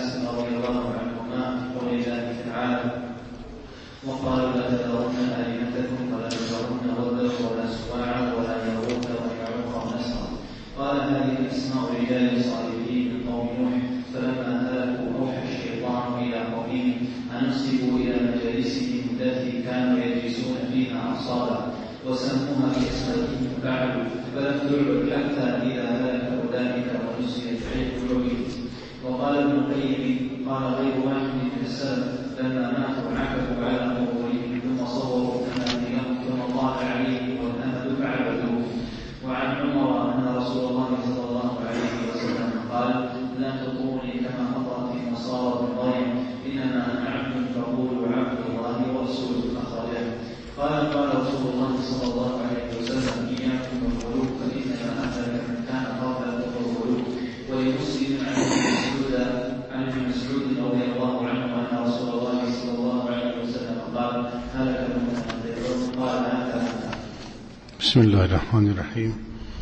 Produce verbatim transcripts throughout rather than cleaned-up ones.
عباس رضي الله عنهما في قول الله تعالى: وقالوا لا تذرن آلهتكم ولا تذرن ودا ولا سواعا ولا يغوث ويعوق ونسرا. قال: هذه اسماء رجال صالحين من قوم نوح، فلما هلكوا أوحى الشيطان إلى قومهم أن انصبوا إلى مجالسهم التي كانوا يجلسون فيها أنصابا، وسموها بأسمائهم ففعلوا، فلم تعبد حتى إذا هلك أولئك ونسيت عبدهم. وقال ابن القيم: قال غير واحد من السلف لما ماتوا عكفوا على قبورهم ثم صوروا تماثيلهم ثم طال عليهم والأمد فعبدوه. وعن عمر أن رسول الله صلى الله عليه وسلم قال: لا تطروني كما أطرت النصارى بن مريم، إنما أنا عبد فقولوا عبد الله ورسوله. أخرجه. قال: قال رسول الله صلى الله عليه وسلم: إياكم والغلو فإنما أهلك من كان قبلكم الغلو. ولمسلم عن ابن مسعود رضي الله عنه أن رسول الله صلى الله عليه وسلم قال: هلك المتنبئون. قال: هذا. بسم الله الرحمن الرحيم.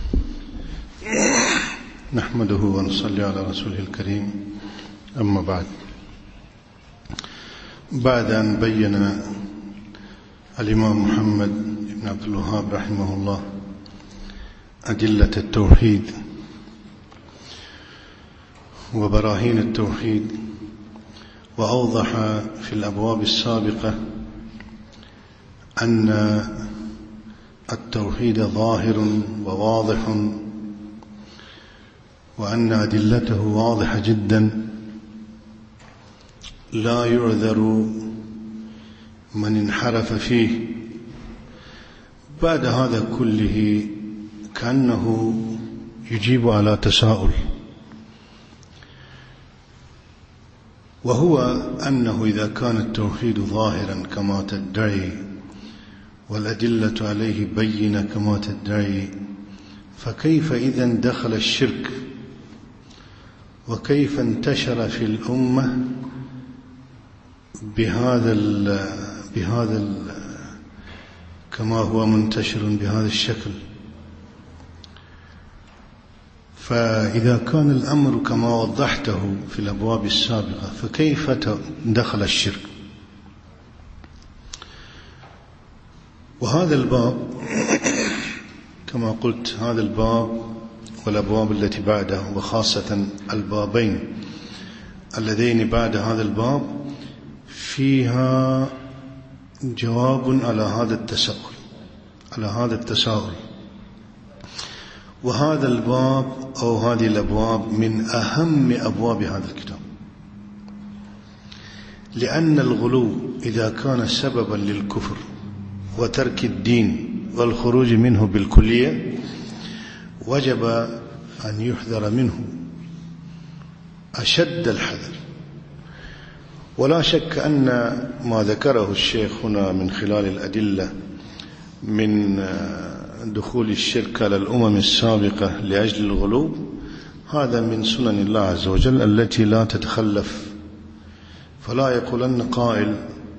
نحمده ونصلي على رسوله الكريم. أما بعد، بعد أن بين الإمام محمد بن عبد الوهاب رحمه الله أدلة التوحيد وبراهين التوحيد، وأوضح في الأبواب السابقة أن التوحيد ظاهر وواضح، وأن أدلته واضحة جدا، لا يعذر من انحرف فيه. بعد هذا كله كأنه يجيب على تساؤل، وهو أنه إذا كان التوحيد ظاهرا كما تدعي والأدلة عليه بينة كما تدعي، فكيف إذن دخل الشرك؟ وكيف انتشر في الأمة بهذا ال بهذا ال كما هو منتشر بهذا الشكل؟ فإذا كان الأمر كما وضحته في الأبواب السابقة، فكيف دخل الشرك؟ وهذا الباب كما قلت، هذا الباب والأبواب التي بعده، وخاصة البابين اللذين بعد هذا الباب، فيها جواب على هذا التساؤل على هذا التساؤل وهذا الباب أو هذه الأبواب من أهم أبواب هذا الكتاب، لأن الغلو إذا كان سببا للكفر وترك الدين والخروج منه بالكلية، وجب أن يحذر منه أشد الحذر. ولا شك أن ما ذكره الشيخ هنا من خلال الأدلة من دخول الشرك على الأمم السابقة لأجل الغلو، هذا من سنن الله عز وجل التي لا تتخلف. فلا يقولن قائل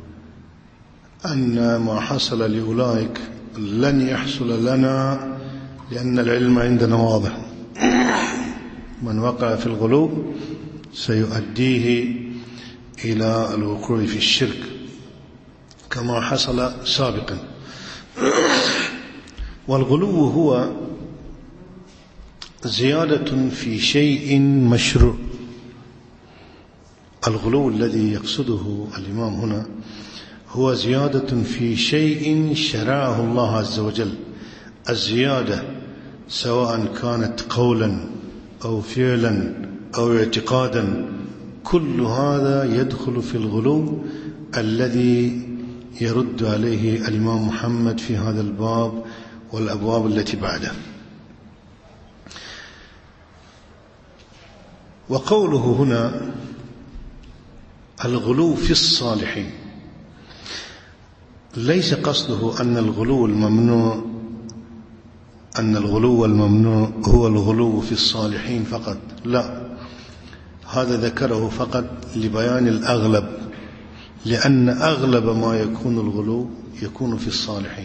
أن ما حصل لأولئك لن يحصل لنا لأن العلم عندنا واضح. من وقع في الغلو سيؤديه إلى الوقوع في الشرك كما حصل سابقا. والغلو هو زيادة في شيء مشروع. الغلو الذي يقصده الإمام هنا هو زيادة في شيء شرعه الله عز وجل. الزيادة سواء كانت قولا أو فعلا أو اعتقادا، كل هذا يدخل في الغلو الذي يرد عليه الإمام محمد في هذا الباب والأبواب التي بعده. وقوله هنا الغلو في الصالحين، ليس قصده أن الغلو الممنوع أن الغلو الممنوع هو الغلو في الصالحين فقط، لا، هذا ذكره فقط لبيان الأغلب، لأن أغلب ما يكون الغلو يكون في الصالحين،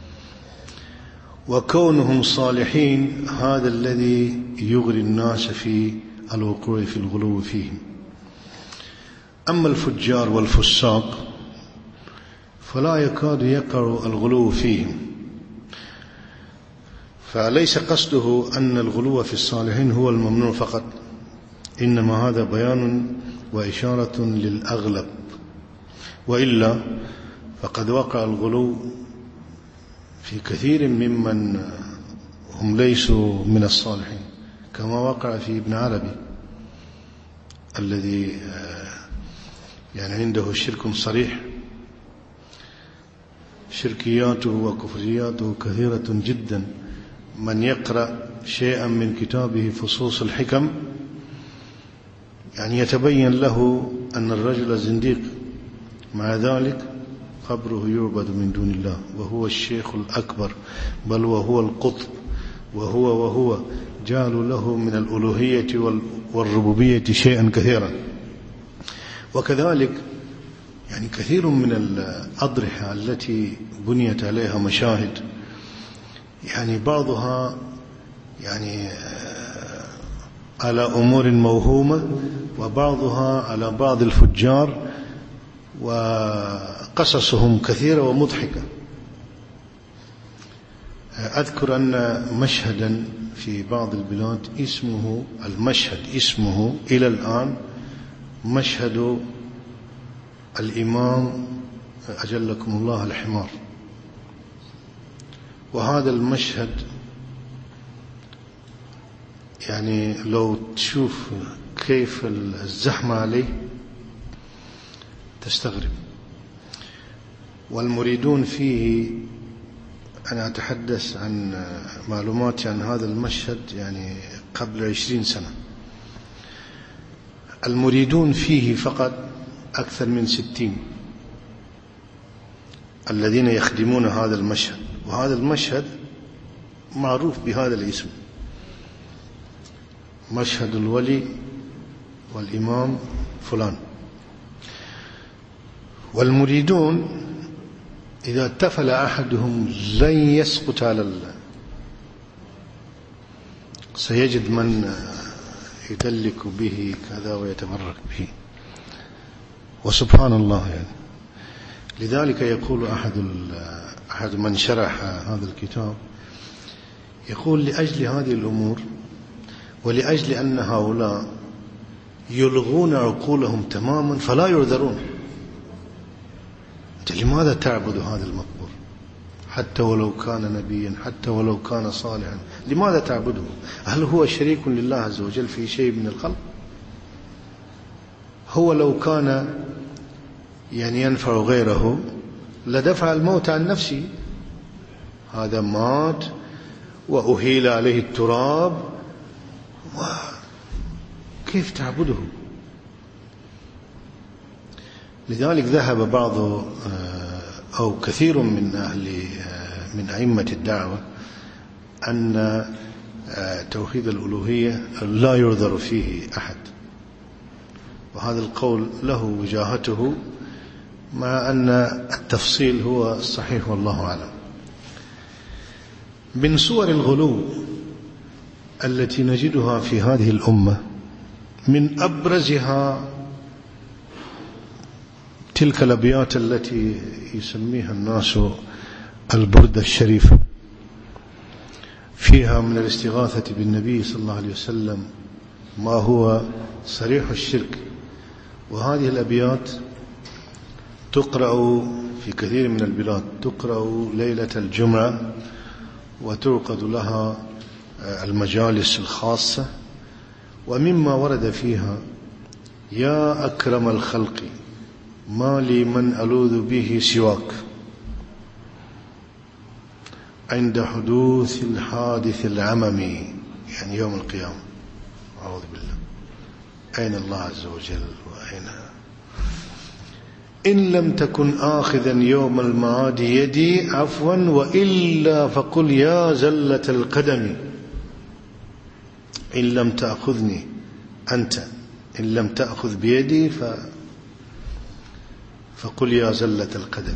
وكونهم صالحين هذا الذي يغري الناس في الوقوع في الغلو فيهم. أما الفجار والفساق فلا يكاد يقع الغلو فيهم، فليس قصده أن الغلو في الصالحين هو الممنوع فقط، إنما هذا بيان وإشارة للأغلب، وإلا فقد وقع الغلو في كثير ممن هم ليسوا من الصالحين، كما وقع في ابن عربي الذي يعني عنده شرك صريح، شركياته وكفرياته كثيرة جدا. من يقرأ شيئا من كتابه فصوص الحكم يعني يتبين له أن الرجل زنديق، مع ذلك قبره يعبد من دون الله، وهو الشيخ الأكبر، بل وهو القطب، وهو وهو جعلوا له من الألوهية والربوبية شيئا كثيرا. وكذلك يعني كثير من الأضرحة التي بنيت عليها مشاهد، يعني بعضها يعني على أمور موهومة، وبعضها على بعض الفجار، وقصصهم كثيرة ومضحكة. أذكر أن مشهدا في بعض البلاد اسمه المشهد اسمه إلى الآن مشهد الإمام أجلكم الله الحمار، وهذا المشهد يعني لو تشوف كيف الزحمة عليه تستغرب. والمريدون فيه، أنا أتحدث عن معلوماتي عن هذا المشهد يعني قبل عشرين سنة، المريدون فيه فقط أكثر من ستين الذين يخدمون هذا المشهد، وهذا المشهد معروف بهذا الاسم، مشهد الولي والإمام فلان. والمريدون إذا اتفل أحدهم لن يسقط على الله، سيجد من يدلك به كذا ويتبرك به، وسبحان الله يعني. لذلك يقول أحد أحد من شرح هذا الكتاب، يقول لأجل هذه الأمور ولأجل أن هؤلاء يلغون عقولهم تماما فلا يعذرون، لماذا تعبد هذا المقبور حتى ولو كان نبيا، حتى ولو كان صالحا، لماذا تعبده؟ هل هو شريك لله عز وجل في شيء من الخلق؟ هو لو كان يعني ينفع غيره لدفع الموت عن نفسه، هذا مات وأهيل عليه التراب، كيف تعبده؟ لذلك ذهب بعض أو كثير من أهل من أئمة الدعوة أن توحيد الألوهية لا يعذر فيه أحد، وهذا القول له وجاهته، مع أن التفصيل هو الصحيح والله أعلم. من صور الغلو التي نجدها في هذه الأمة من أبرزها تلك الأبيات التي يسميها الناس البردة الشريفة، فيها من الاستغاثة بالنبي صلى الله عليه وسلم ما هو صريح الشرك. وهذه الأبيات تقرأ في كثير من البلاد، تقرأ ليلة الجمعة وتعقد لها المجالس الخاصة. ومما ورد فيها: يا أكرم الخلق ما لي من ألوذ به سواك، عند حدوث الحادث العمم، يعني يوم القيامة. أعوذ بالله، أين الله عز وجل وأين؟ إن لم تكن آخذا يوم المعاد يدي عفوا، وإلا فقل يا زلة القدم. إن لم تأخذني أنت، إن لم تأخذ بيدي ف فقل يا زلة القدم.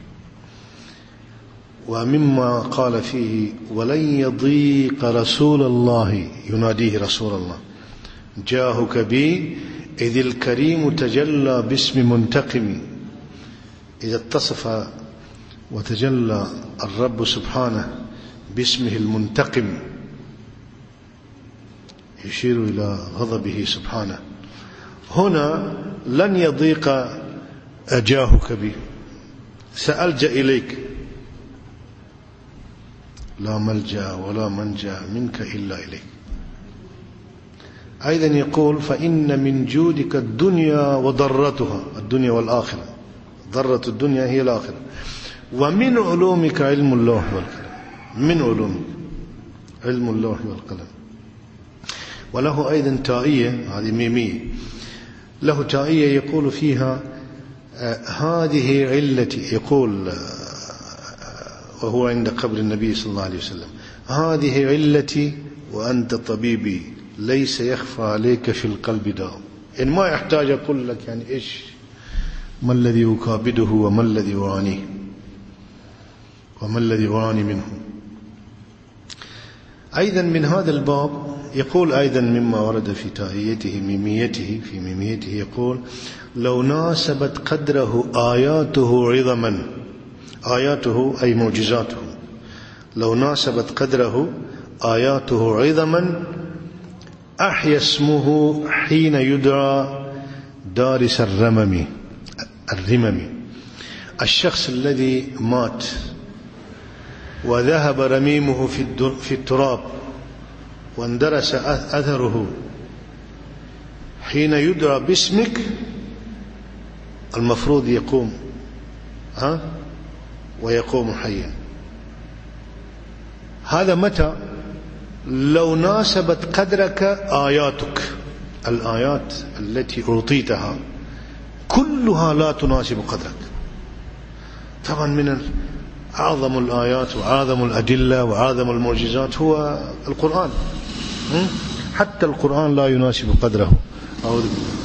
ومما قال فيه: ولن يضيق رسول الله، يناديه رسول الله، جاهك بي إذ الكريم تجلى باسم منتقم. إذا اتصف وتجلى الرب سبحانه باسمه المنتقم يشير إلى غضبه سبحانه، هنا لن يضيق جاهك بي، سألجأ إليك، لا ملجأ ولا منجأ منك إلا إليك. أيضا يقول فإن من جودك الدنيا وضرتها، الدنيا والآخرة، ضرة الدنيا هي الآخرة، ومن علومك علم اللوح والقلم، من علومك علم اللوح والقلم. وله أيضا تائية، هذه ميمية، له تائية يقول فيها آه هذه علتي، يقول آه وهو عند قبر النبي صلى الله عليه وسلم: هذه علتي وأنت طبيبي، ليس يخفى عليك في القلب داء. يعني ما يحتاج أقول لك يعني إيش ما الذي أكابده وما الذي أعانيه وما الذي أعاني منه. أيضا من هذا الباب يقول أيضا مما ورد في تائيته ميميته في ميميته يقول: لو ناسبت قدره آياته عظما، آياته أي معجزاته، لو ناسبت قدره آياته عظما أحيا اسمه حين يدعى دارس الرمم الرمم. الشخص الذي مات وذهب رميمه في التراب واندرس أثره، حين يدعى باسمك المفروض يقوم ها ويقوم حيا. هذا متى؟ لو ناسبت قدرك آياتك. الآيات التي أعطيتها كلها لا تناسب قدرك. طبعا من أعظم الآيات وأعظم الأدلة وأعظم المعجزات هو القرآن، حتى القرآن لا يناسب قدره. أعوذ بالله.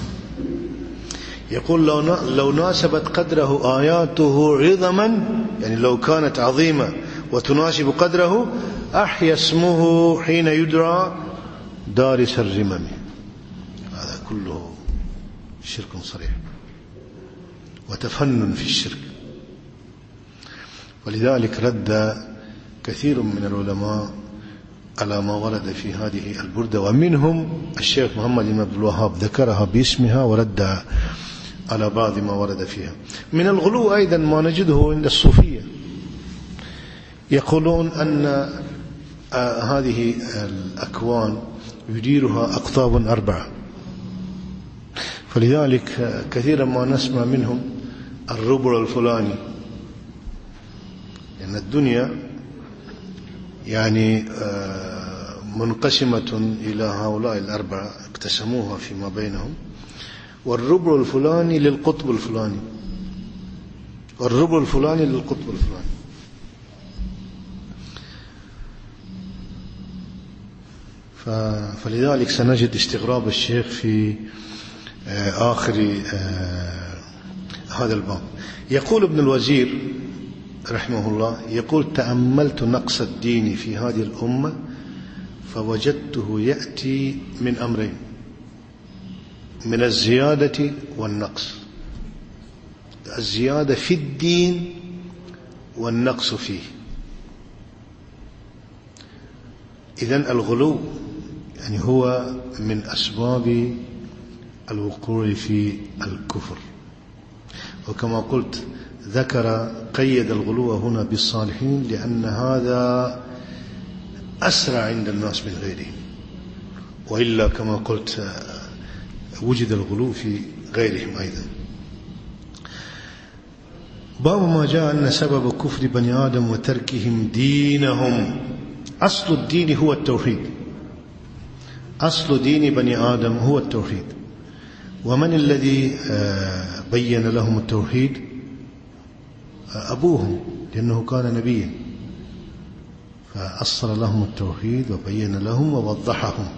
يقول لو لو ناسبت قدره آياته عظما، يعني لو كانت عظيمة وتناسب قدره، أحيا اسمه حين يدعى دارس الرمم. هذا كله شرك صريح وتفنن في الشرك. ولذلك رد كثير من العلماء على ما ورد في هذه البردة، ومنهم الشيخ محمد بن عبد الوهاب ذكرها باسمها ورد على بعض ما ورد فيها. من الغلو أيضا ما نجده عند الصوفية، يقولون أن هذه الأكوان يديرها أقطاب أربعة، فلذلك كثيرا ما نسمع منهم الربع الفلاني، لأن الدنيا يعني منقسمة إلى هؤلاء الأربعة اقتسموها فيما بينهم، والربع الفلاني للقطب الفلاني، والربع الفلاني للقطب الفلاني. فلذلك سنجد استغراب الشيخ في آخر هذا الباب. يقول ابن الوزير رحمه الله، يقول: تأملت نقص الدين في هذه الأمة فوجدته يأتي من أمرين: من الزيادة والنقص. الزيادة في الدين والنقص فيه. إذن الغلو يعني هو من أسباب الوقوع في الكفر. وكما قلت ذكر قيد الغلو هنا بالصالحين لأن هذا أسرع عند الناس من غيرهم، وإلا كما قلت وجد الغلو في غيرهم أيضا. باب ما جاء أن سبب كفر بني آدم وتركهم دينهم. أصل الدين هو التوحيد، أصل دين بني آدم هو التوحيد. ومن الذي بين لهم التوحيد؟ أبوهم، لأنه كان نبيا، فأصل لهم التوحيد وبين لهم ووضحهم.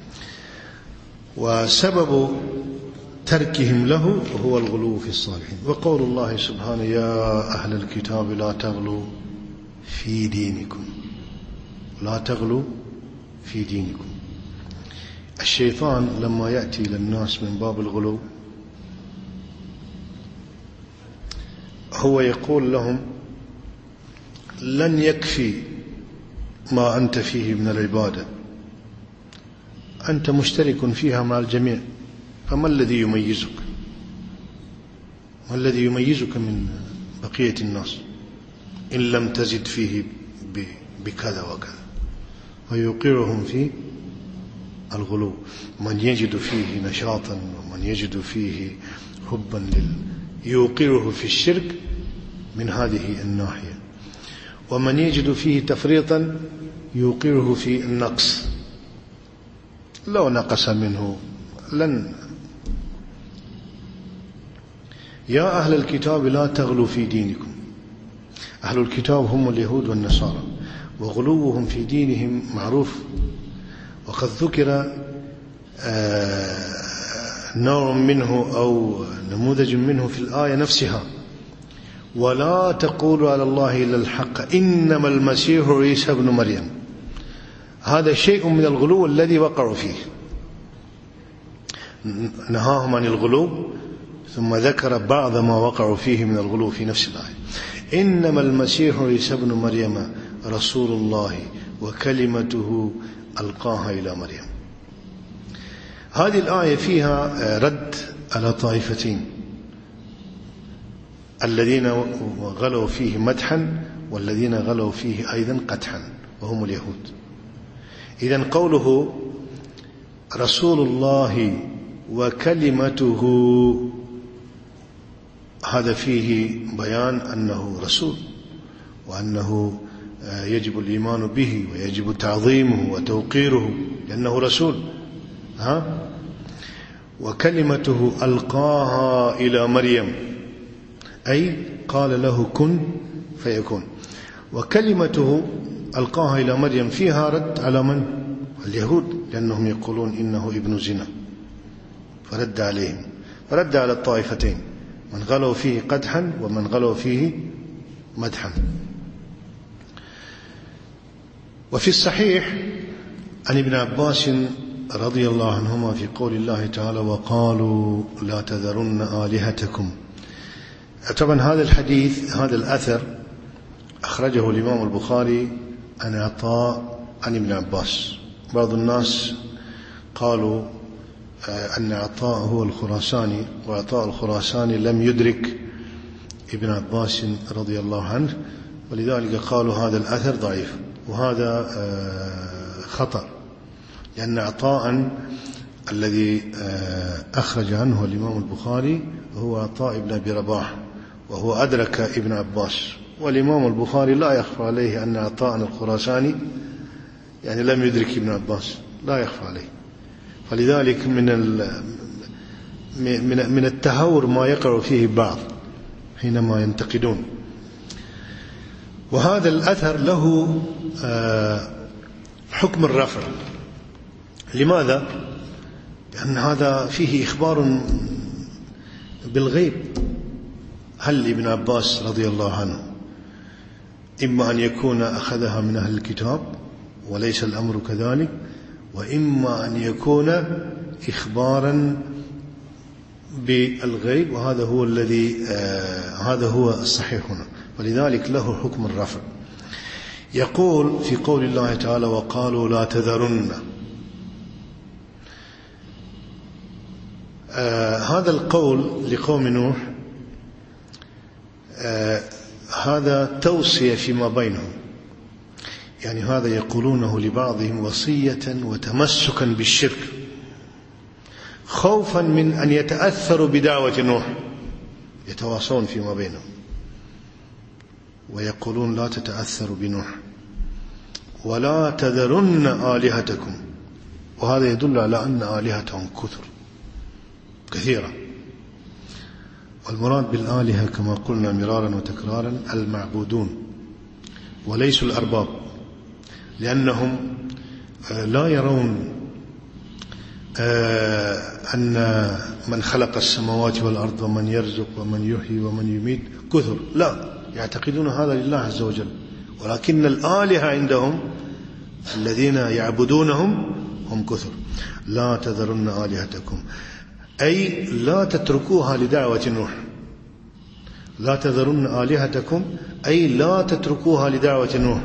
وسبب تركهم له هو الغلو في الصالحين. وقول الله سبحانه: يا أهل الكتاب لا تغلوا في دينكم، لا تغلوا في دينكم، الشيطان لما يأتي للناس من باب الغلو هو يقول لهم لن يكفي ما أنت فيه من العبادة، أنت مشترك فيها مع الجميع، فما الذي يميزك؟ ما الذي يميزك من بقية الناس إن لم تزد فيه بكذا وكذا؟ ويوقعهم في الغلو. من يجد فيه نشاطا ومن يجد فيه حبا لل يوقعه في الشرك من هذه الناحية، ومن يجد فيه تفريطا يوقعه في النقص، لو نقص منه لن. يا أهل الكتاب لا تغلوا في دينكم. أهل الكتاب هم اليهود والنصارى، وغلوهم في دينهم معروف، وقد ذكر نوع منه أو نموذج منه في الآية نفسها: ولا تقولوا على الله إلا الحق إنما المسيح عيسى ابن مريم. هذا شيء من الغلو الذي وقعوا فيه، نهاهم عن الغلو ثم ذكر بعض ما وقعوا فيه من الغلو في نفس الآية. إنما المسيح عيسى ابن مريم رسول الله وكلمته ألقاها إلى مريم. هذه الآية فيها رد على طائفتين: الذين غلوا فيه مدحا والذين غلوا فيه أيضا قدحا، وهم اليهود. إذن قوله رسول الله وكلمته هذا فيه بيان أنه رسول، وأنه يجب الإيمان به ويجب تعظيمه وتوقيره لأنه رسول. ها؟ وكلمته ألقاها إلى مريم، أي قال له كن فيكون. وكلمته ألقاها إلى مريم فيها رد على من؟ اليهود، لأنهم يقولون إنه ابن زنا، فرد عليهم، فرد على الطائفتين: من غلوا فيه قدحا ومن غلوا فيه مدحا. وفي الصحيح عن ابن عباس رضي الله عنهما في قول الله تعالى: وقالوا لا تذرن آلهتكم. طبعا هذا الحديث، هذا الأثر أخرجه الإمام البخاري عن عطاء عن ابن عباس. بعض الناس قالوا أن عطاء هو الخراساني، وعطاء الخراساني لم يدرك ابن عباس رضي الله عنه، ولذلك قالوا هذا الأثر ضعيف، وهذا خطأ، لأن عطاء الذي أخرج عنه الإمام البخاري هو عطاء بن أبي رباح، وهو أدرك ابن عباس، والإمام البخاري لا يخفى عليه أن عطاء الخراساني يعني لم يدرك ابن عباس، لا يخفى عليه. فلذلك من من من التهور ما يقع فيه بعض حينما ينتقدون. وهذا الأثر له حكم الرفع. لماذا؟ لأن هذا فيه إخبار بالغيب. هل ابن عباس رضي الله عنه إما أن يكون أخذها من أهل الكتاب وليس الأمر كذلك، وإما أن يكون إخبارا بالغيب، وهذا هو الذي آه هذا هو الصحيح هنا، ولذلك له حكم الرفع. يقول في قول الله تعالى: وقالوا لا تذرن. آه هذا القول لقوم نوح آه هذا توصية فيما بينهم، يعني هذا يقولونه لبعضهم وصية وتمسكا بالشرك، خوفا من أن يتأثروا بدعوة نوح، يتواصون فيما بينهم ويقولون لا تتأثروا بنوح. ولا تذرن آلهتكم، وهذا يدل على أن آلهتهم كثر كثيرة. والمراد بالآلهة كما قلنا مرارا وتكرارا المعبودون وليسوا الأرباب، لأنهم لا يرون أن من خلق السماوات والأرض ومن يرزق ومن يحيي ومن يميت كثر، لا، يعتقدون هذا لله عز وجل. ولكن الآلهة عندهم الذين يعبدونهم هم كثر. لا تذرن آلهتكم أي لا تتركوها لدعوة نوح. لا تذرن آلهتكم أي لا تتركوها لدعوة نوح.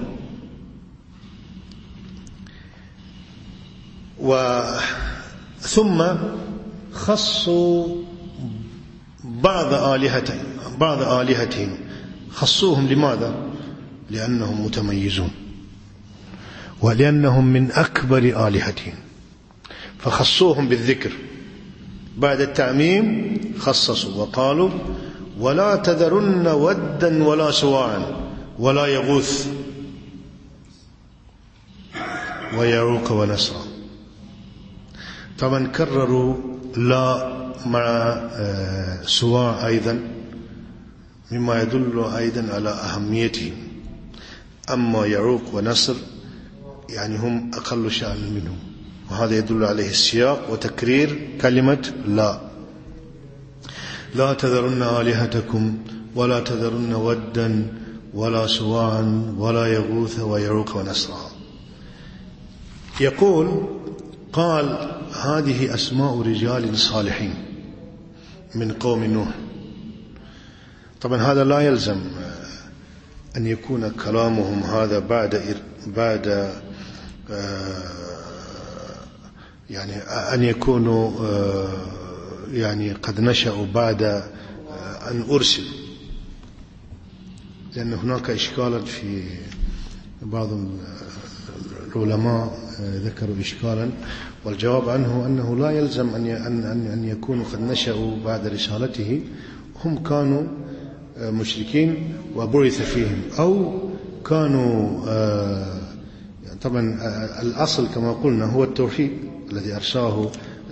ثم خصوا بعض آلهتهم بعض آلهتهم خصوهم لماذا؟ لأنهم متميزون ولأنهم من أكبر آلهتهم، فخصوهم بالذكر. بعد التعميم خصصوا وقالوا ولا تذرن ودا ولا سواعا ولا يغوث ويعوق ونسرا. طبعا كرروا لا مع سواع أيضا، مما يدل أيضا على أهميته. أما يعوق ونسر يعني هم أقل شأن منهم، وهذا يدل عليه السياق وتكرير كلمة لا. لا تذرن آلهتكم ولا تذرن ودا ولا سواعا ولا يغوث ويعوق ونسرا. يقول قال هذه أسماء رجال صالحين من قوم نوح. طبعا هذا لا يلزم أن يكون كلامهم هذا بعد بعد يعني أن يكونوا يعني قد نشأوا بعد أن أرسل، لأن هناك إشكالا في بعض العلماء ذكروا إشكالا، والجواب عنه أنه لا يلزم أن أن يكونوا قد نشأوا بعد رسالته، هم كانوا مشركين وبعث فيهم، أو كانوا طبعا الأصل كما قلنا هو التوحيد الذي أرساه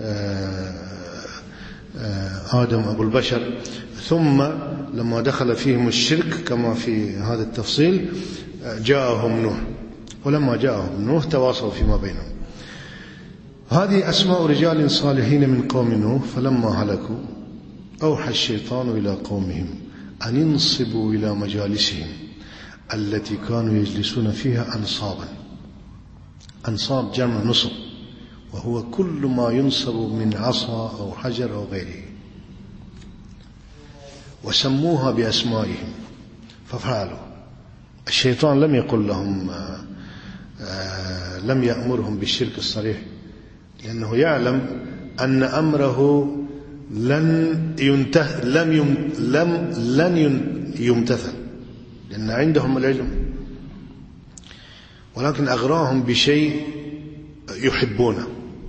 آدم أبو البشر، ثم لما دخل فيهم الشرك كما في هذا التفصيل جاءهم نوح، ولما جاءهم نوح تواصلوا فيما بينهم. هذه أسماء رجال صالحين من قوم نوح. فلما هلكوا أوحى الشيطان إلى قومهم أن ينصبوا إلى مجالسهم التي كانوا يجلسون فيها أنصابا. أنصاب جمع نصب، وهو كل ما ينصب من عصا أو حجر أو غيره، وسموها بأسمائهم ففعلوا. الشيطان لم يقل لهم آآ آآ لم يأمرهم بالشرك الصريح، لأنه يعلم أن أمره لن ينته لم يم لم لن يمتثل، لأن عندهم العلم، ولكن أغراهم بشيء يحبونه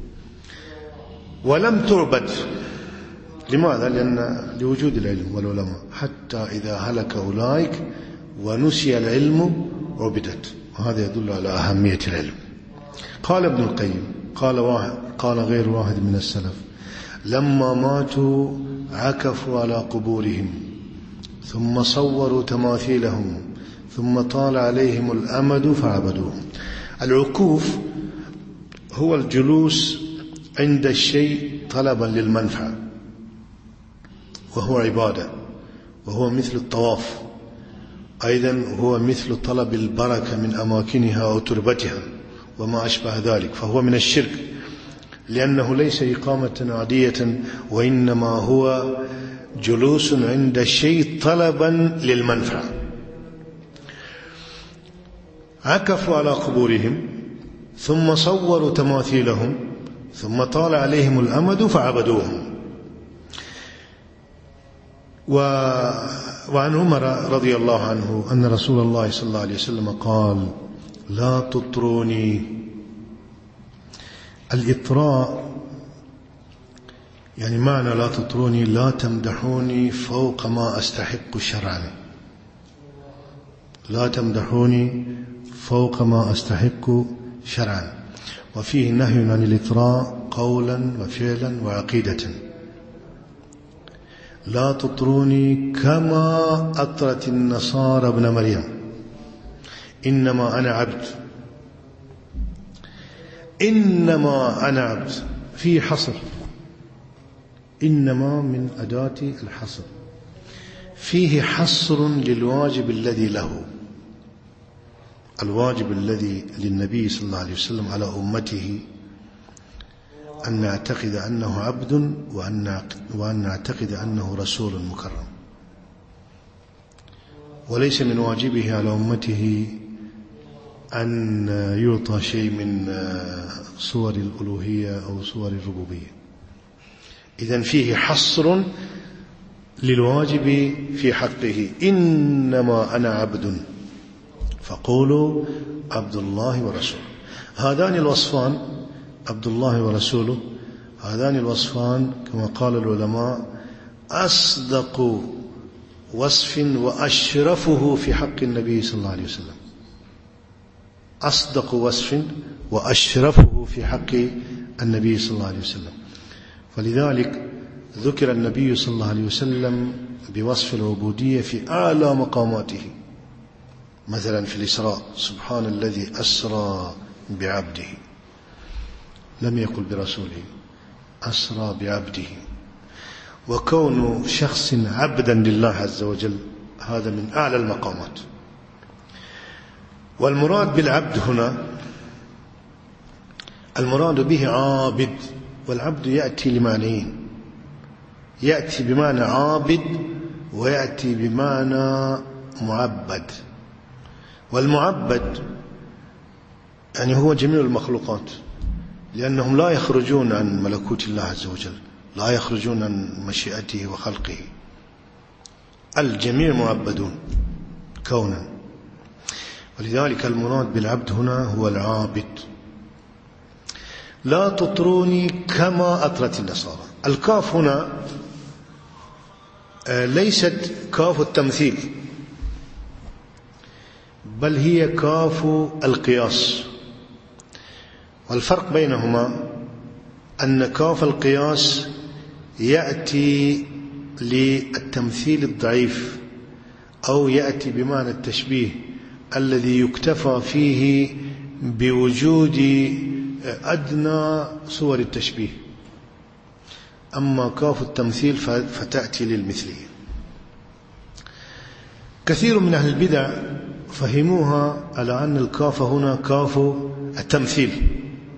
ولم تعبد. لماذا؟ لأن لوجود العلم والعلماء، حتى إذا هلك أولئك ونسي العلم عبدت، وهذا يدل على أهمية العلم. قال ابن القيم قال واحد قال غير واحد من السلف لما ماتوا عكفوا على قبورهم ثم صوروا تماثيلهم ثم طال عليهم الأمد فعبدوهم. العكوف هو الجلوس عند الشيء طلبا للمنفعة، وهو عبادة، وهو مثل الطواف، أيضا هو مثل طلب البركة من أماكنها أو تربتها وما أشبه ذلك، فهو من الشرك، لأنه ليس إقامة عادية، وإنما هو جلوس عند الشيء طلبا للمنفعة. عكفوا على قبورهم ثم صوروا تماثيلهم ثم طال عليهم الأمد فعبدوهم. وعن عمر رضي الله عنه أن رسول الله صلى الله عليه وسلم قال لا تطروني. الإطراء يعني معنى لا تطروني لا تمدحوني فوق ما أستحق شرعا، لا تمدحوني فوق ما أستحق شرعا. وفيه نهي عن الإطراء قولا وفعلا وعقيدة. لا تطروني كما أطرت النصارى ابن مريم إنما أنا عبد، إنما أنا عبد في حصر، إنما من أداة الحصر، فيه حصر للواجب الذي له، الواجب الذي للنبي صلى الله عليه وسلم على أمته أن نعتقد أنه عبد وأن نعتقد أنه رسول مكرم، وليس من واجبه على أمته أن يعطى شيء من صور الألوهية أو صور الربوبية. إذن فيه حصر للواجب في حقه: إنما أنا عبد فقولوا عبد الله ورسوله. هذان الوصفان، عبد الله ورسوله، هذان الوصفان كما قال العلماء أصدق وصف وأشرفه في حق النبي صلى الله عليه وسلم، أصدق وصف وأشرفه في حق النبي صلى الله عليه وسلم. فلذلك ذكر النبي صلى الله عليه وسلم بوصف العبودية في أعلى مقاماته، مثلا في الإسراء: سبحان الذي أسرى بعبده، لم يقل برسوله، أسرى بعبده. وكون شخص عبدا لله عز وجل هذا من أعلى المقامات. والمراد بالعبد هنا، المراد به عابد، والعبد يأتي لمعنيين: يأتي بمعنى عابد ويأتي بمعنى معبد. والمعبد يعني هو جميع المخلوقات، لأنهم لا يخرجون عن ملكوت الله عز وجل، لا يخرجون عن مشيئته وخلقه، الجميع معبدون كونا. ولذلك المراد بالعبد هنا هو العابد. لا تطروني كما أطرت النصارى. الكاف هنا ليست كاف التمثيل، بل هي كاف القياس. والفرق بينهما أن كاف القياس يأتي للتمثيل الضعيف، أو يأتي بمعنى التشبيه الذي يكتفى فيه بوجود أدنى صور التشبيه. أما كاف التمثيل فتأتي للمثلية. كثير من أهل البدع فهموها على أن الكاف هنا كاف التمثيل،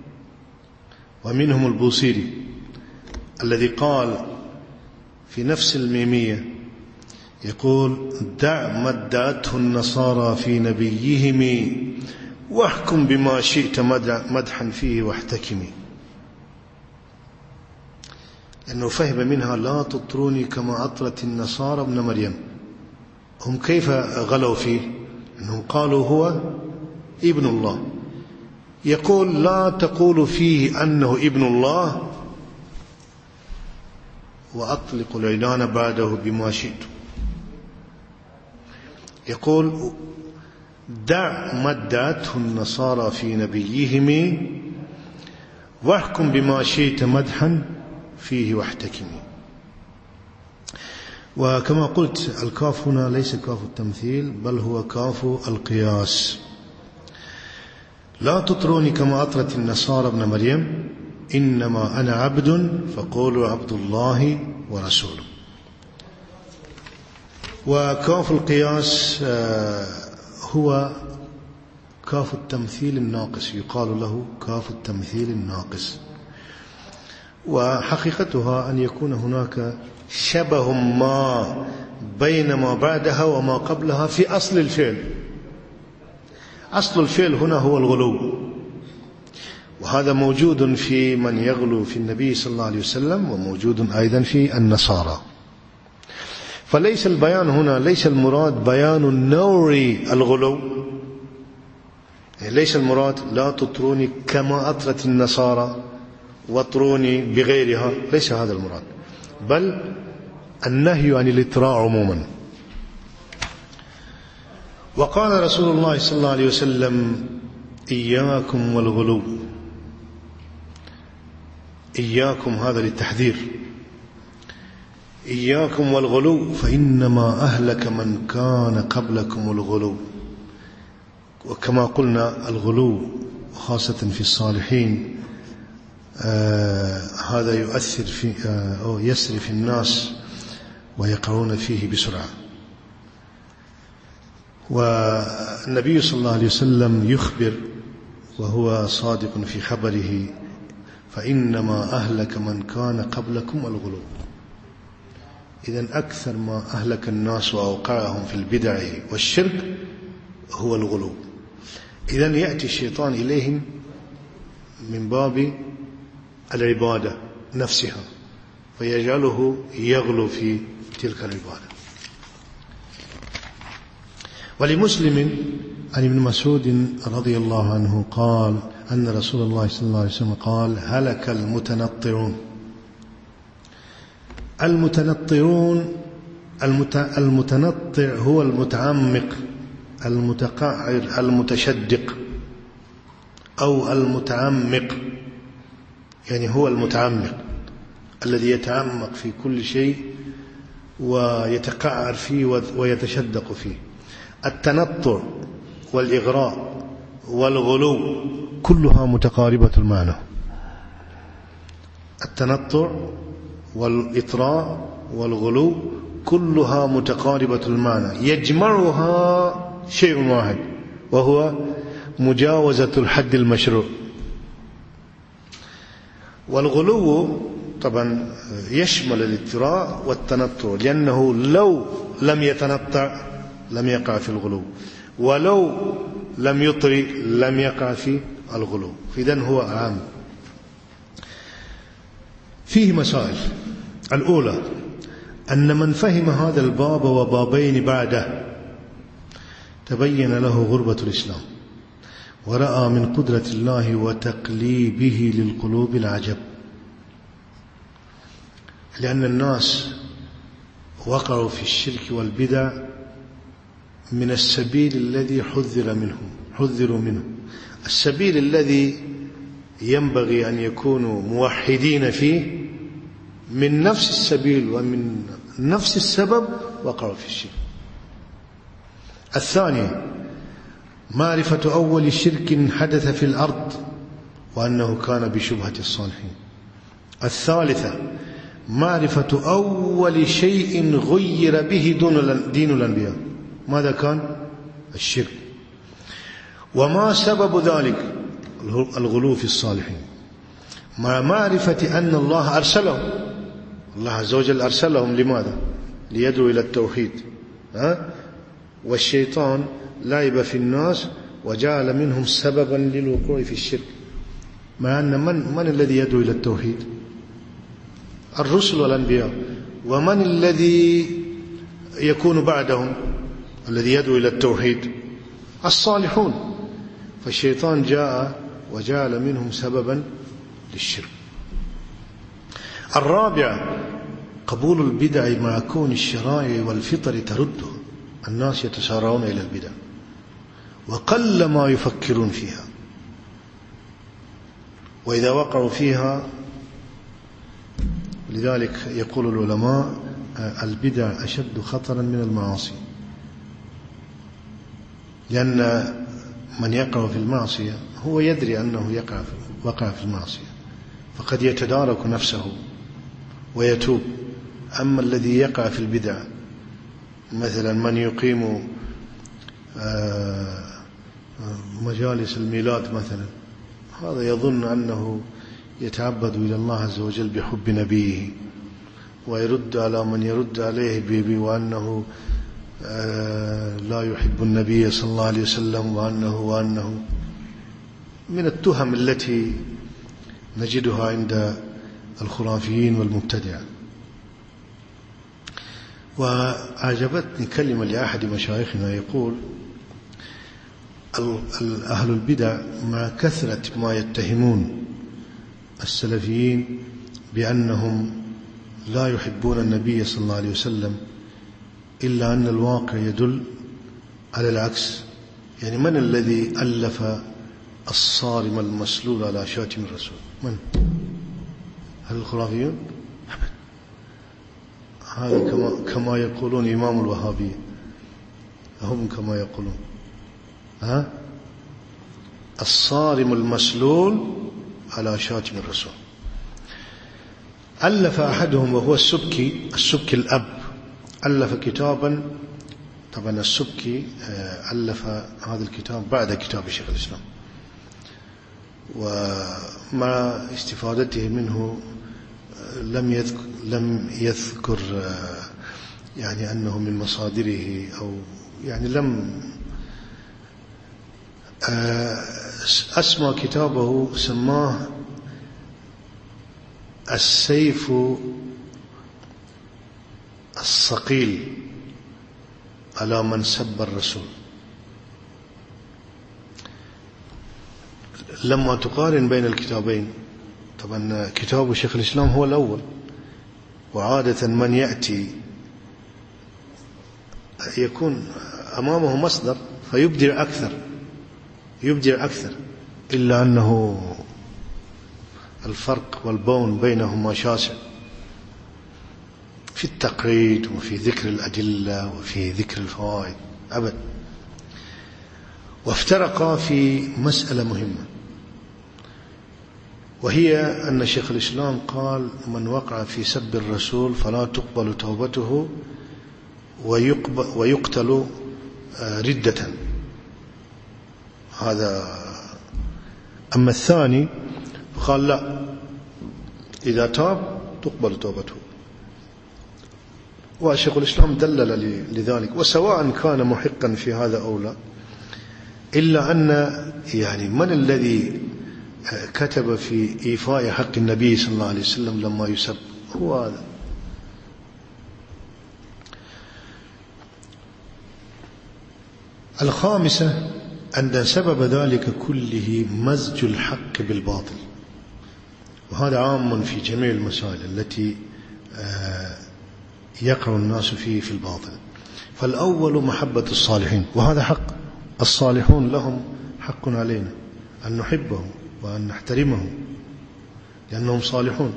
ومنهم البوصيري الذي قال في نفس الميمية، يقول: دع ما ادعته النصارى في نبيهم واحكم بما شئت مدحا فيه واحتكمي. لأنه فهم منها: لا تطروني كما أطرت النصارى ابن مريم. هم كيف غلوا فيه؟ أنهم قالوا هو ابن الله. يقول: لا تقولوا فيه أنه ابن الله وأطلقوا العنان بعده بما شئت. يقول: دع ما ادعته النصارى في نبيهم واحكم بما شئت مدحا فيه واحتكمي. وكما قلت الكاف هنا ليس كاف التمثيل، بل هو كاف القياس. لا تطروني كما أطرت النصارى ابن مريم، إنما أنا عبد فقولوا عبد الله ورسوله. وكاف القياس هو كاف التمثيل الناقص، يقال له كاف التمثيل الناقص. وحقيقتها أن يكون هناك شبه ما بين ما بعدها وما قبلها في أصل الفعل. أصل الفعل هنا هو الغلو، وهذا موجود في من يغلو في النبي صلى الله عليه وسلم، وموجود أيضا في النصارى. فليس البيان هنا، ليس المراد بيان نوع الغلو، ليس المراد لا تطروني كما أطرت النصارى واطروني بغيرها، ليس هذا المراد، بل النهي عن الإطراء عموما. وقال رسول الله صلى الله عليه وسلم: إياكم والغلو. إياكم هذا للتحذير، إياكم والغلو فإنما أهلك من كان قبلكم الغلو. وكما قلنا الغلو خاصة في الصالحين آه هذا يؤثر في آه أو يسري في الناس ويقعون فيه بسرعة. والنبي صلى الله عليه وسلم يخبر وهو صادق في خبره، فإنما أهلك من كان قبلكم الغلو. إذن أكثر ما أهلك الناس وأوقعهم في البدع والشرك هو الغلو. إذن يأتي الشيطان إليهم من باب العبادة نفسها فيجعله يغلو في تلك العبادة. ولمسلم عن ابن مسعود رضي الله عنه قال أن رسول الله صلى الله عليه وسلم قال هلك المتنطرون. المتنطرون المتنطر هو المتعمق المتقعر المتشدق أو المتعمق، يعني هو المتعمق الذي يتعمق في كل شيء ويتقعر فيه ويتشدق فيه. التنطر والإغراء والغلو كلها متقاربة المعنى. التنطر والإطراء والغلو كلها متقاربة المعنى، يجمعها شيء واحد وهو مجاوزة الحد المشروع. والغلو طبعا يشمل الإطراء والتنطر، لأنه لو لم يتنطع لم يقع في الغلو، ولو لم يطري لم يقع في الغلو، إذن هو عام. فيه مسائل. الأولى أن من فهم هذا الباب وبابين بعده تبين له غربة الإسلام ورأى من قدرة الله وتقليبه للقلوب العجب، لأن الناس وقعوا في الشرك والبدع من السبيل الذي حذر منه حذروا منه. السبيل الذي ينبغي أن يكونوا موحدين فيه من نفس السبيل ومن نفس السبب وقعوا في الشرك. الثانية معرفة أول شرك حدث في الأرض وأنه كان بشبهة الصالحين. الثالثة معرفة أول شيء غير به دين الأنبياء، ماذا كان؟ الشرك. وما سبب ذلك؟ الغلو في الصالحين، مع معرفة أن الله أرسلهم، الله عز وجل أرسلهم لماذا؟ ليدعوا إلى التوحيد، ها؟ والشيطان لعب في الناس وجعل منهم سببا للوقوع في الشرك، مع أن من, من الذي يدعو إلى التوحيد؟ الرسل والأنبياء. ومن الذي يكون بعدهم الذي يدعو إلى التوحيد؟ الصالحون. فالشيطان جاء وجعل منهم سببا للشرك. الرابع قبول البدع مع كون الشرائع والفطر ترده. الناس يتسارعون إلى البدع وقل ما يفكرون فيها، وإذا وقعوا فيها، لذلك يقول العلماء البدع أشد خطرا من المعاصي، لأن من يقع في المعصية هو يدري أنه يقع في وقع في المعصية فقد يتدارك نفسه ويتوب. أما الذي يقع في البدع، مثلا من يقيم مجالس الميلاد مثلا، هذا يظن أنه يتعبد إلى الله عز وجل بحب نبيه، ويرد على من يرد عليه بيبي وأنه لا يحب النبي صلى الله عليه وسلم وأنه وأنه من التهم التي نجدها عند الخرافيين والمبتدعة. وأعجبتني كلمة لأحد مشايخنا يقول أهل البدع مع كثرة ما يتهمون السلفيين بأنهم لا يحبون النبي صلى الله عليه وسلم، إلا أن الواقع يدل على العكس. يعني من الذي ألف الصارم المسلول على شاتم الرسول؟ من؟ هل الخرافيون؟ هذا كما, كما يقولون إمام الوهابية، هم كما يقولون ها؟ الصارم المسلول على شاتم الرسول. ألف أحدهم وهو السبكي، السبكي الأب، ألف كتابا. طبعا السبكي ألف هذا الكتاب بعد كتاب شيخ الإسلام، و مع استفادته منه لم يذكر, لم يذكر يعني أنه من مصادره، أو يعني لم أسمى كتابه سماه السيف الصقيل على من سب الرسول. لما تقارن بين الكتابين، طبعا كتاب شيخ الإسلام هو الأول، وعادة من يأتي يكون أمامه مصدر فيبدع أكثر يبدع أكثر إلا أنه الفرق والبون بينهما شاسع في التقعيد وفي ذكر الأدلة وفي ذكر الفوائد أبد. وافترقا في مسألة مهمة، وهي أن شيخ الإسلام قال: من وقع في سب الرسول فلا تقبل توبته ويقتل ردة. هذا. أما الثاني قال: لا، إذا تاب تقبل توبته. وشيخ الإسلام دلل لذلك، وسواء كان محقا في هذا أو لا، إلا أن يعني من الذي كتب في إيفاء حق النبي صلى الله عليه وسلم لما يسب؟ هو هذا. الخامسة أن سبب ذلك كله مزج الحق بالباطل، وهذا عام في جميع المسائل التي يقع الناس فيه في الباطل. فالأول محبة الصالحين، وهذا حق، الصالحون لهم حق علينا أن نحبهم وأن نحترمهم لأنهم صالحون،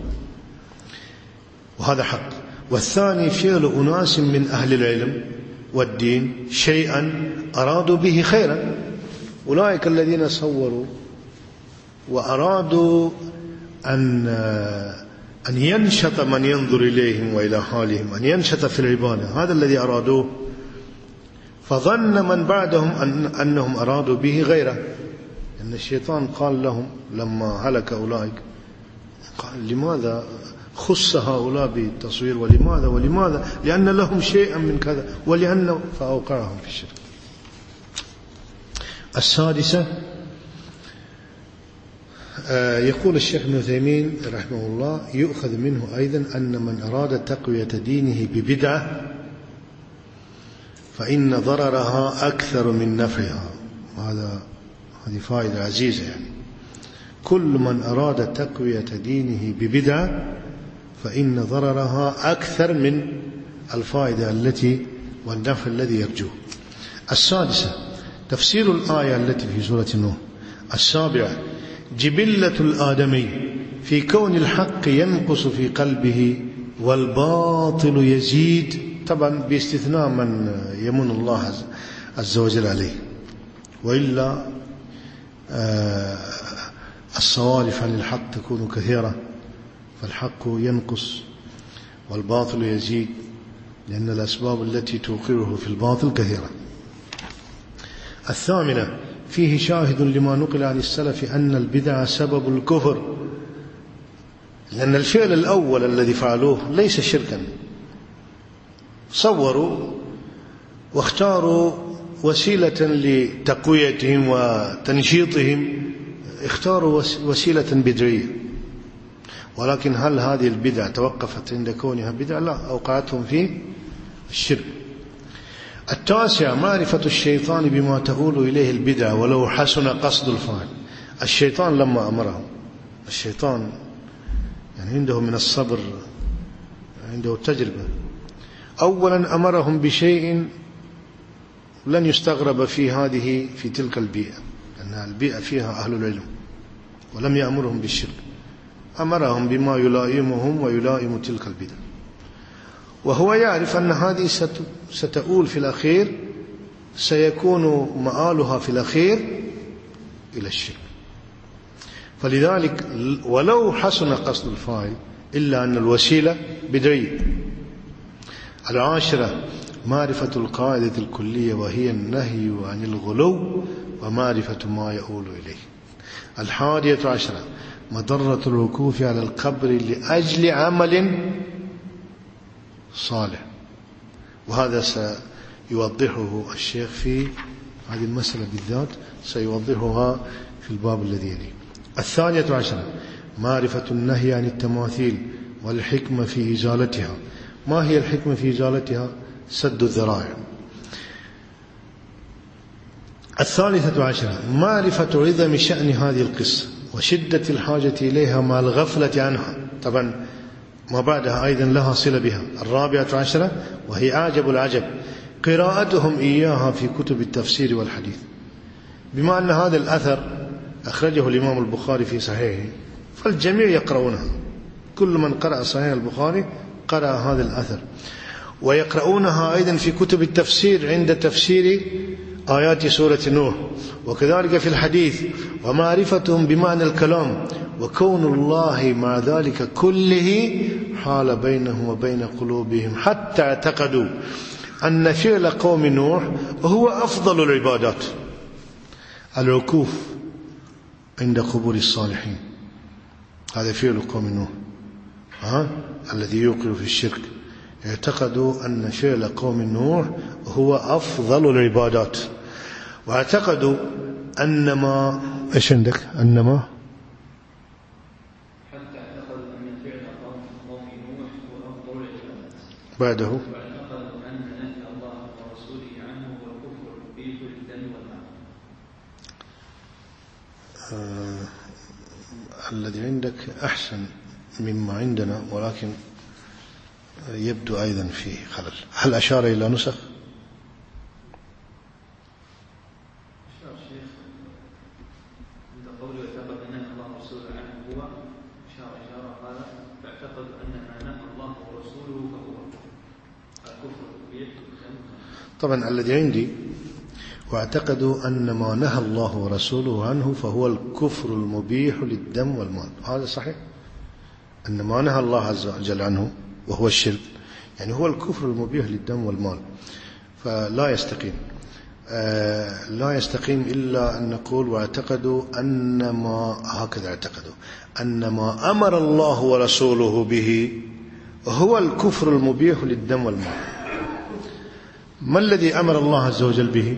وهذا حق. والثاني فعل أناس من أهل العلم والدين شيئا أرادوا به خيرا، أولئك الذين صوروا وأرادوا أن أن ينشط من ينظر إليهم وإلى حالهم، أن ينشط في العبادة، هذا الذي أرادوه. فظن من بعدهم أن أنهم أرادوا به غيره، لأن الشيطان قال لهم لما هلك أولئك، قال: لماذا خص هؤلاء بالتصوير؟ ولماذا ولماذا؟ لأن لهم شيئا من كذا، ولأنه فأوقعهم في الشرك. السادسة، يقول الشيخ ابن عثيمين رحمه الله: يؤخذ منه أيضا أن من أراد تقوية دينه ببدعة فإن ضررها أكثر من نفعها. وهذا هذه فائدة عزيزة، يعني كل من أراد تقوية دينه ببدعة فإن ضررها أكثر من الفائدة التي والنفع الذي يرجوه. السادسة، تفسير الآية التي في سورة نوح. السابعة، جبلة الآدمي في كون الحق ينقص في قلبه والباطل يزيد، طبعا باستثناء من يمن الله عز وجل عليه، وإلا الصوارف عن الحق تكون كثيرة، فالحق ينقص والباطل يزيد، لأن الأسباب التي توقعه في الباطل كثيرة. الثامنة، فيه شاهد لما نقل عن السلف أن البدع سبب الكفر، لأن الفعل الأول الذي فعلوه ليس شركا، صوروا واختاروا وسيلة لتقويتهم وتنشيطهم، اختاروا وسيلة بدعية، ولكن هل هذه البدع توقفت عند كونها بدعة؟ لا، أوقعتهم في الشرك. التاسع، معرفة الشيطان بما تؤول إليه البدع ولو حسن قصد الفاعل. الشيطان لما أمرهم، الشيطان يعني عنده من الصبر، عنده تجربة. أولا أمرهم بشيء لن يستغرب في هذه في تلك البيئة، لأن البيئة فيها أهل العلم، ولم يأمرهم بالشرك، أمرهم بما يلائمهم ويلائم تلك البدع، وهو يعرف أن هذه ستؤول في الأخير، سيكون مآلها في الأخير إلى الشرك. فلذلك ولو حسن قصد الفاعل إلا أن الوسيلة بدعية. العاشرة، معرفة القاعدة الكلية وهي النهي عن الغلو ومعرفة ما يؤول إليه. الحادية عشرة، مضرة الوقوف على القبر لأجل عمل صالح. وهذا سيوضحه الشيخ في هذه المسألة بالذات، سيوضحها في الباب الذي يليه. الثانية عشرة معرفة النهي عن التماثيل والحكمة في إزالتها. ما هي الحكمة في إزالتها؟ سد الذرائع. الثالثة عشرة معرفة عظم شأن هذه القصة وشدة الحاجة إليها مع الغفلة عنها. طبعا ما بعدها أيضا لها صلة بها. الرابعة عشرة وهي أعجب العجب قراءتهم إياها في كتب التفسير والحديث. بما أن هذا الأثر أخرجه الإمام البخاري في صحيحه فالجميع يقرؤونها، كل من قرأ صحيح البخاري قرأ هذا الأثر، ويقرؤونها أيضا في كتب التفسير عند تفسير آيات سورة نوح، وكذلك في الحديث، ومعرفتهم بمعنى الكلام، وكون الله مع ذلك كله حال بينهم وبين قلوبهم حتى اعتقدوا أن فعل قوم نوح هو أفضل العبادات، الوقوف عند قبور الصالحين، هذا فعل قوم نوح ها؟ الذي يوقع في الشرك. اعتقدوا أن فعل قوم نوح هو أفضل العبادات، واعتقدوا أن ما إيش عندك؟ أن ما حتى اعتقدوا أن فعل قوم نوح هو أفضل العبادات. بعده واعتقدوا أن نهي الله ورسوله عنه هو الكفر المبيح للدم والمال. آه الذي عندك أحسن مما عندنا، ولكن يبدو أيضا فيه خلل. هل أشار إلى نسخ؟ أشار الشيخ عند قوله اعتقد أن نهى الله ورسوله عنه هو أشار إشارة قال فاعتقد أن ما نهى الله ورسوله فهو الكفر المبيح للدم. طبعا الذي عندي واعتقدوا أن ما نهى الله ورسوله عنه فهو الكفر المبيح للدم والمال. هذا صحيح، أن ما نهى الله عز وجل عنه وهو الشرك يعني هو الكفر المبيح للدم والمال، فلا يستقيم. آه لا يستقيم إلا أن نقول واعتقدوا أن ما هكذا اعتقدوا أن ما أمر الله ورسوله به هو الكفر المبيح للدم والمال. ما الذي أمر الله عز وجل به؟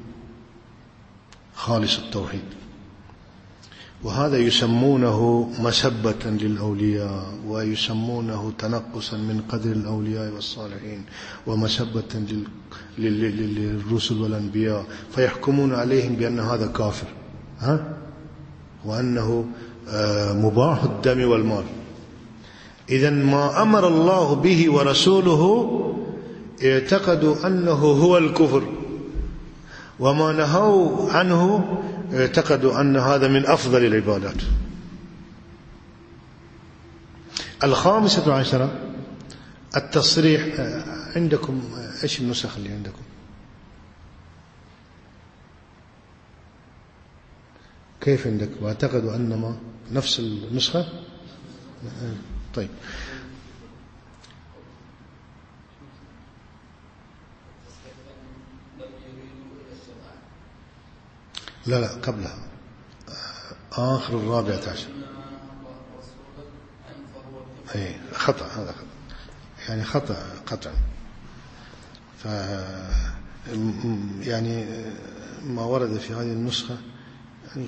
خالص التوحيد، وهذا يسمونه مسبة للأولياء، ويسمونه تنقصا من قدر الأولياء والصالحين، ومسبة للرسل والأنبياء، فيحكمون عليهم بأن هذا كافر ها؟ وأنه مباح الدم والمال. إذن ما أمر الله به ورسوله اعتقدوا أنه هو الكفر، وما نهوا عنه اعتقدوا أن هذا من أفضل العبادات. الخامسة عشرة التصريح. عندكم إيش النسخ اللي عندكم؟ كيف عندك؟ واعتقدوا أن ما نفس النسخة؟ طيب لا لا قبلها آخر الرابعة عشر. أي خطأ، هذا خطأ يعني خطأ قطعا. ف يعني ما ورد في هذه النسخة يعني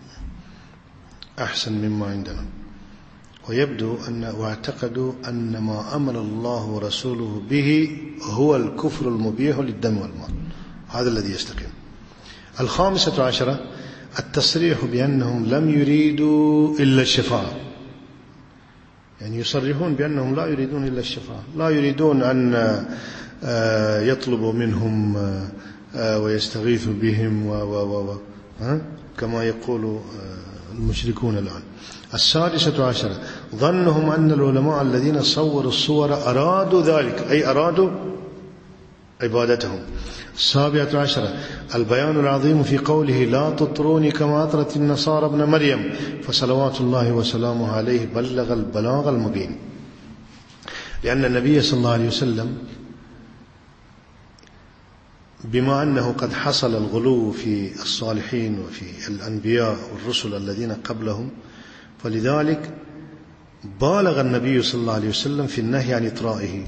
أحسن مما عندنا. ويبدو أن واعتقدوا أن ما أمر الله ورسوله به هو الكفر المبيح للدم والمال، هذا الذي يستقيم. الخامسة عشرة التصريح بأنهم لم يريدوا إلا الشفاعة، يعني يصرحون بأنهم لا يريدون إلا الشفاعة، لا يريدون أن يطلبوا منهم ويستغيثوا بهم و و و كما يقول المشركون الآن. السادسة عشرة ظنهم أن العلماء الذين صوروا الصور أرادوا ذلك، أي أرادوا عبادتهم. السابعة عشرة البيان العظيم في قوله لا تطروني كما أطرت النصارى ابن مريم، فصلوات الله وسلامه عليه بلغ البلاغ المبين. لأن النبي صلى الله عليه وسلم بما أنه قد حصل الغلو في الصالحين وفي الأنبياء والرسل الذين قبلهم، فلذلك بالغ النبي صلى الله عليه وسلم في النهي عن إطرائه،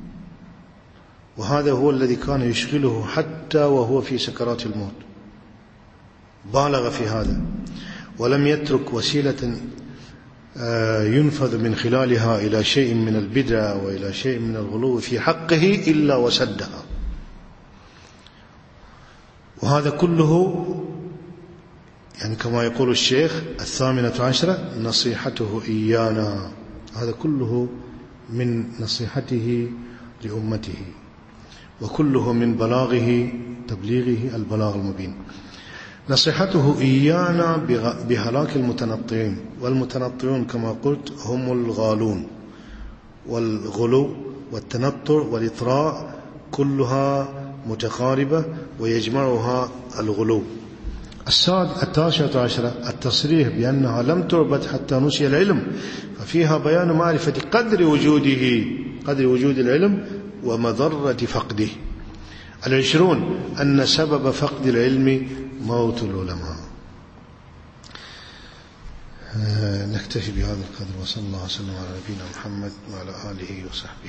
وهذا هو الذي كان يشغله حتى وهو في سكرات الموت، بالغ في هذا، ولم يترك وسيلة ينفذ من خلالها إلى شيء من البدع وإلى شيء من الغلو في حقه إلا وسدها. وهذا كله يعني كما يقول الشيخ الثامنة عشرة نصيحته إيانا، هذا كله من نصيحته لأمته، وكله من بلاغه تبليغه البلاغ المبين. نصيحته إيانا بهلاك المتنطعين، والمتنطعون كما قلت هم الغالون، والغلو والتنطع والإطراء كلها متقاربة ويجمعها الغلو. السادسة التاسعة عشرة التصريح بأنها لم تعبد حتى نسي العلم، ففيها بيان معرفة قدر وجوده، قدر وجود العلم ومضرة فقده. العشرون أن سبب فقد العلم موت العلماء. نكتفي بهذا القدر، وصلى الله وسلم على نبينا محمد وعلى آله وصحبه.